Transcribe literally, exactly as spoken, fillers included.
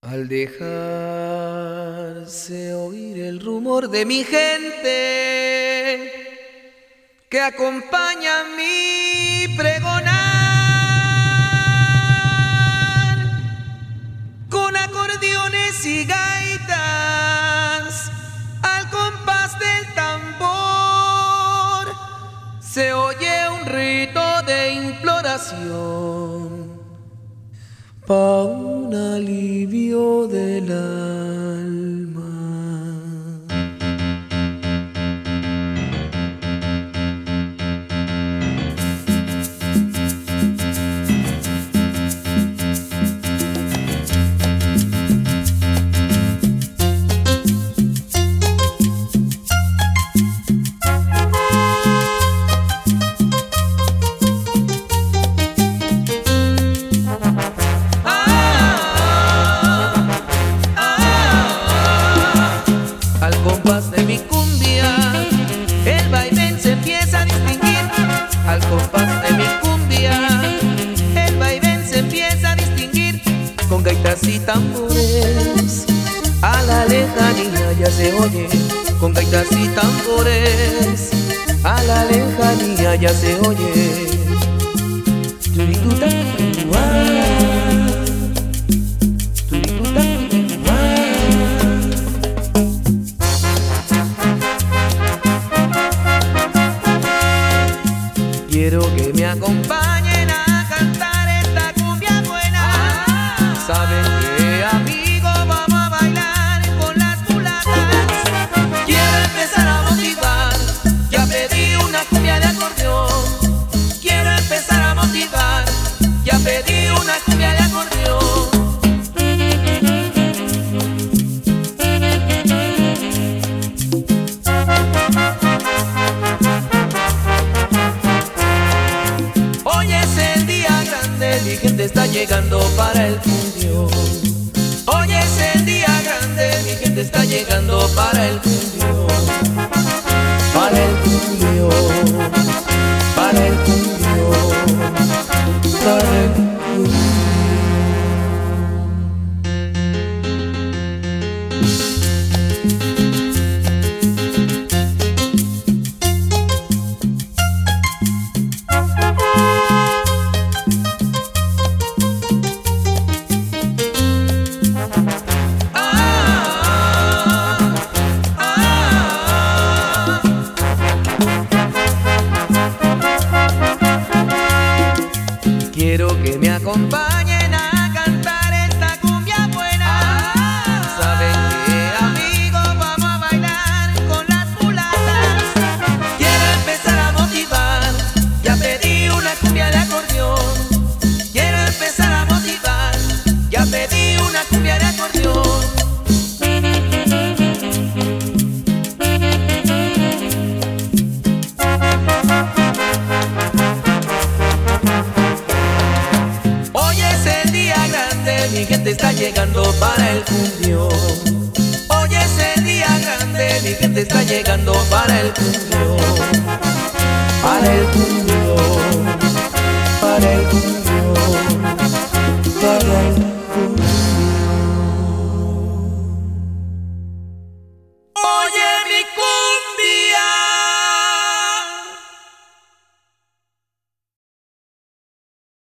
Al dejarse oír el rumor de mi gente que acompaña mi pregonar con acordeones y gaitas al compás del tambor, se oye un rito de imploración pa' un alivio del alma. De mi cumbia, el vaivén se empieza a distinguir. Al compás de mi cumbia, el vaivén se empieza a distinguir. Con gaitas y tambores, a la lejanía ya se oye. Con gaitas y tambores, a la lejanía ya se oye. Quiero que me acompañen a cantar esta cumbia buena. Saben que, amigo, vamos a bailar con las mulatas. Quiero empezar a motivar, ya pedí una cumbia de acordeón. Quiero empezar a motivar, ya pedí una cumbia de acordeón. Mi gente está llegando para el fundión. Hoy es el día grande, mi gente está llegando para el fundión. Para el fundión, para el fundión, para el fundión. Quiero que me acompañen a cantar esta cumbia buena. Saben que, amigo, vamos a bailar con las mulatas. Quiero empezar a motivar, ya pedí una cumbia de acordeón. Quiero empezar a motivar, ya pedí una cumbia de acordeón. Mi gente está llegando para el fundión. Hoy es el día grande, mi gente está llegando para el fundión. Para el fundión, para el fundión.